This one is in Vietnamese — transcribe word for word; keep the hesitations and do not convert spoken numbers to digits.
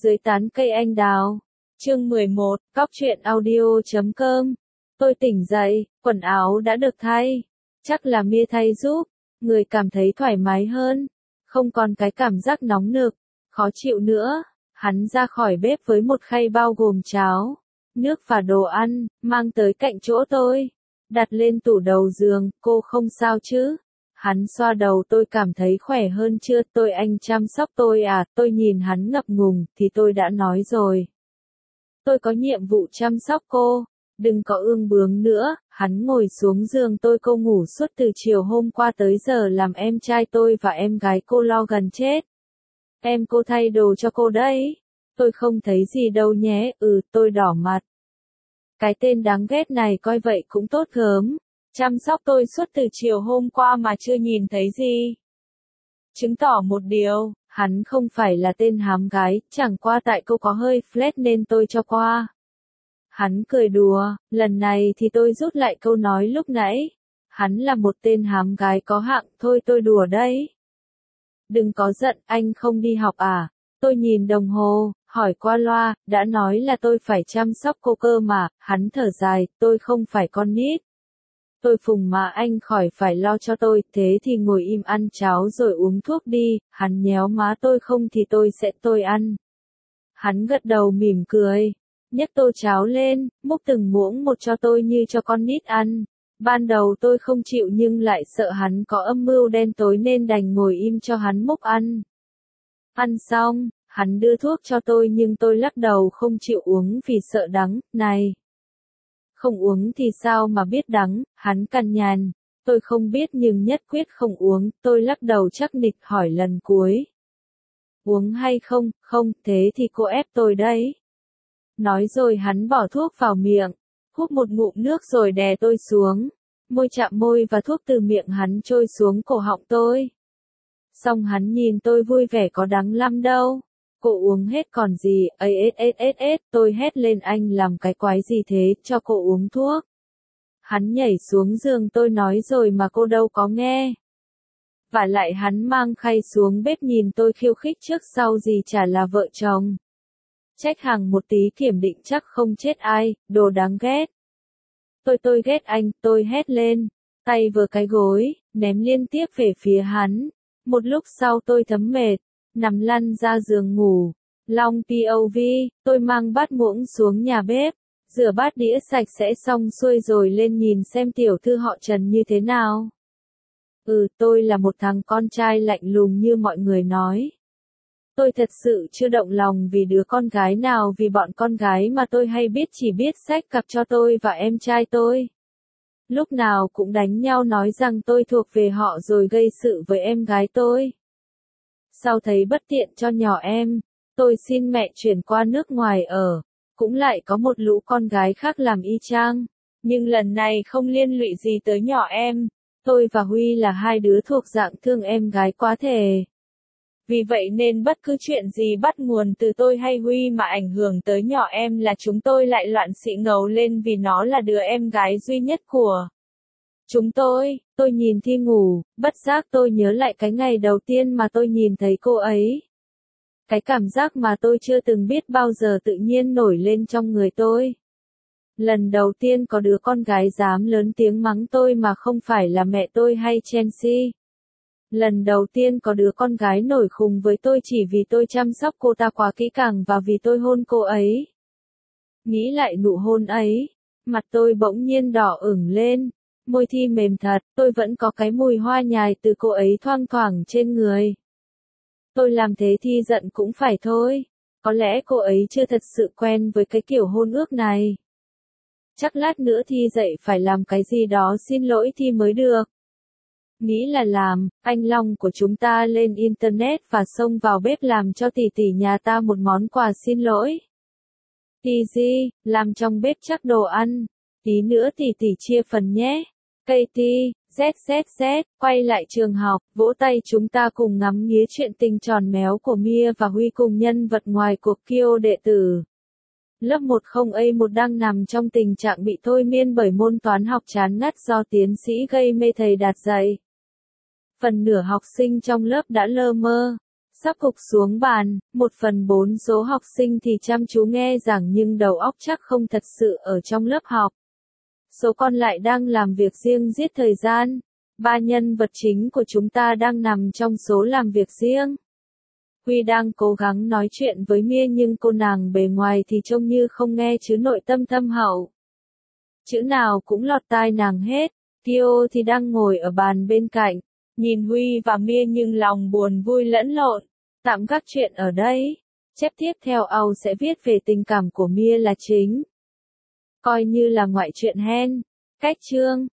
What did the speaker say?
dưới tán cây anh đào. Chương mười một, Cóc truyện audio chấm com. Tôi tỉnh dậy, quần áo đã được thay. Chắc là Mia thay giúp, người cảm thấy thoải mái hơn. Không còn cái cảm giác nóng nực, khó chịu nữa. Hắn ra khỏi bếp với một khay bao gồm cháo, nước và đồ ăn, mang tới cạnh chỗ tôi. Đặt lên tủ đầu giường, cô không sao chứ? Hắn xoa đầu tôi, cảm thấy khỏe hơn chưa? Tôi anh chăm sóc tôi à? Tôi nhìn hắn ngập ngùng, thì tôi đã nói rồi. Tôi có nhiệm vụ chăm sóc cô, đừng có ương bướng nữa. Hắn ngồi xuống giường tôi, cô ngủ suốt từ chiều hôm qua tới giờ, làm em trai tôi và em gái cô lo gần chết. Em cô thay đồ cho cô đấy. Tôi không thấy gì đâu nhé. Ừ, tôi đỏ mặt. Cái tên đáng ghét này coi vậy cũng tốt gớm. Chăm sóc tôi suốt từ chiều hôm qua mà chưa nhìn thấy gì. Chứng tỏ một điều, hắn không phải là tên hám gái, chẳng qua tại cô có hơi flat nên tôi cho qua. Hắn cười đùa, lần này thì tôi rút lại câu nói lúc nãy. Hắn là một tên hám gái có hạng, thôi tôi đùa đấy. Đừng có giận, anh không đi học à? Tôi nhìn đồng hồ, hỏi qua loa, đã nói là tôi phải chăm sóc cô cơ mà. Hắn thở dài, tôi không phải con nít. Tôi phùng mà anh khỏi phải lo cho tôi, thế thì ngồi im ăn cháo rồi uống thuốc đi. Hắn nhéo má tôi, không thì tôi sẽ tôi ăn. Hắn gật đầu mỉm cười, nhấc tô cháo lên, múc từng muỗng một cho tôi như cho con nít ăn. Ban đầu tôi không chịu nhưng lại sợ hắn có âm mưu đen tối nên đành ngồi im cho hắn múc ăn. Ăn xong, hắn đưa thuốc cho tôi nhưng tôi lắc đầu không chịu uống vì sợ đắng. Này! Không uống thì sao mà biết đắng? Hắn cằn nhằn. Tôi không biết nhưng nhất quyết không uống. Tôi lắc đầu chắc nịch, hỏi lần cuối. Uống hay không? Không, thế thì cô ép tôi đấy. Nói rồi hắn bỏ thuốc vào miệng, hút một ngụm nước rồi đè tôi xuống. Môi chạm môi và thuốc từ miệng hắn trôi xuống cổ họng tôi. Xong hắn nhìn tôi vui vẻ, có đắng lắm đâu. Cô uống hết còn gì? Ây ết ết ết ết, tôi hét lên, anh làm cái quái gì thế, cho cô uống thuốc. Hắn nhảy xuống giường, tôi nói rồi mà cô đâu có nghe. Và lại hắn mang khay xuống bếp nhìn tôi khiêu khích, trước sau gì chả là vợ chồng. Trách hàng một tí kiểm định chắc không chết ai, đồ đáng ghét. Tôi tôi ghét anh, tôi hét lên, tay vừa cái gối, ném liên tiếp về phía hắn. Một lúc sau tôi thấm mệt, nằm lăn ra giường ngủ. Long pê ô vê, tôi mang bát muỗng xuống nhà bếp, rửa bát đĩa sạch sẽ xong xuôi rồi lên nhìn xem tiểu thư họ Trần như thế nào. Ừ, tôi là một thằng con trai lạnh lùng như mọi người nói. Tôi thật sự chưa động lòng vì đứa con gái nào, vì bọn con gái mà tôi hay biết chỉ biết xách cặp cho tôi và em trai tôi. Lúc nào cũng đánh nhau nói rằng tôi thuộc về họ rồi gây sự với em gái tôi. Sau thấy bất tiện cho nhỏ em, tôi xin mẹ chuyển qua nước ngoài ở. Cũng lại có một lũ con gái khác làm y chang. Nhưng lần này không liên lụy gì tới nhỏ em. Tôi và Huy là hai đứa thuộc dạng thương em gái quá thể. Vì vậy nên bất cứ chuyện gì bắt nguồn từ tôi hay Huy mà ảnh hưởng tới nhỏ em là chúng tôi lại loạn xị ngầu lên vì nó là đứa em gái duy nhất của chúng tôi. Tôi nhìn Thi ngủ, bất giác tôi nhớ lại cái ngày đầu tiên mà tôi nhìn thấy cô ấy. Cái cảm giác mà tôi chưa từng biết bao giờ tự nhiên nổi lên trong người tôi. Lần đầu tiên có đứa con gái dám lớn tiếng mắng tôi mà không phải là mẹ tôi hay Chelsea. Lần đầu tiên có đứa con gái nổi khùng với tôi chỉ vì tôi chăm sóc cô ta quá kỹ càng và vì tôi hôn cô ấy. Nghĩ lại nụ hôn ấy, mặt tôi bỗng nhiên đỏ ửng lên, môi Thi mềm thật, tôi vẫn có cái mùi hoa nhài từ cô ấy thoang thoảng trên người. Tôi làm thế Thi giận cũng phải thôi, có lẽ cô ấy chưa thật sự quen với cái kiểu hôn ước này. Chắc lát nữa Thi dậy phải làm cái gì đó xin lỗi Thi mới được. Nghĩ là làm, anh Long của chúng ta lên internet và xông vào bếp làm cho tỷ tỷ nhà ta một món quà xin lỗi. Easy, làm trong bếp chắc đồ ăn. Tí nữa tỷ tỷ chia phần nhé. Katie, Z Z Z, quay lại trường học, vỗ tay chúng ta cùng ngắm nghía chuyện tình tròn méo của Mia và Huy cùng nhân vật ngoài cuộc Kyo đệ tử. Lớp một không A một đang nằm trong tình trạng bị thôi miên bởi môn toán học chán ngắt do tiến sĩ gây mê thầy Đạt dạy. Phần nửa học sinh trong lớp đã lơ mơ. Sắp gục xuống bàn, một phần bốn số học sinh thì chăm chú nghe giảng nhưng đầu óc chắc không thật sự ở trong lớp học. Số còn lại đang làm việc riêng giết thời gian. Ba nhân vật chính của chúng ta đang nằm trong số làm việc riêng. Huy đang cố gắng nói chuyện với Mia nhưng cô nàng bề ngoài thì trông như không nghe chứ nội tâm thâm hậu. Chữ nào cũng lọt tai nàng hết. Kyo thì đang ngồi ở bàn bên cạnh, nhìn Huy và Mia nhưng lòng buồn vui lẫn lộn. Tạm gác chuyện ở đây. Chép tiếp theo Âu sẽ viết về tình cảm của Mia là chính. Coi như là ngoại truyện hen. Cách chương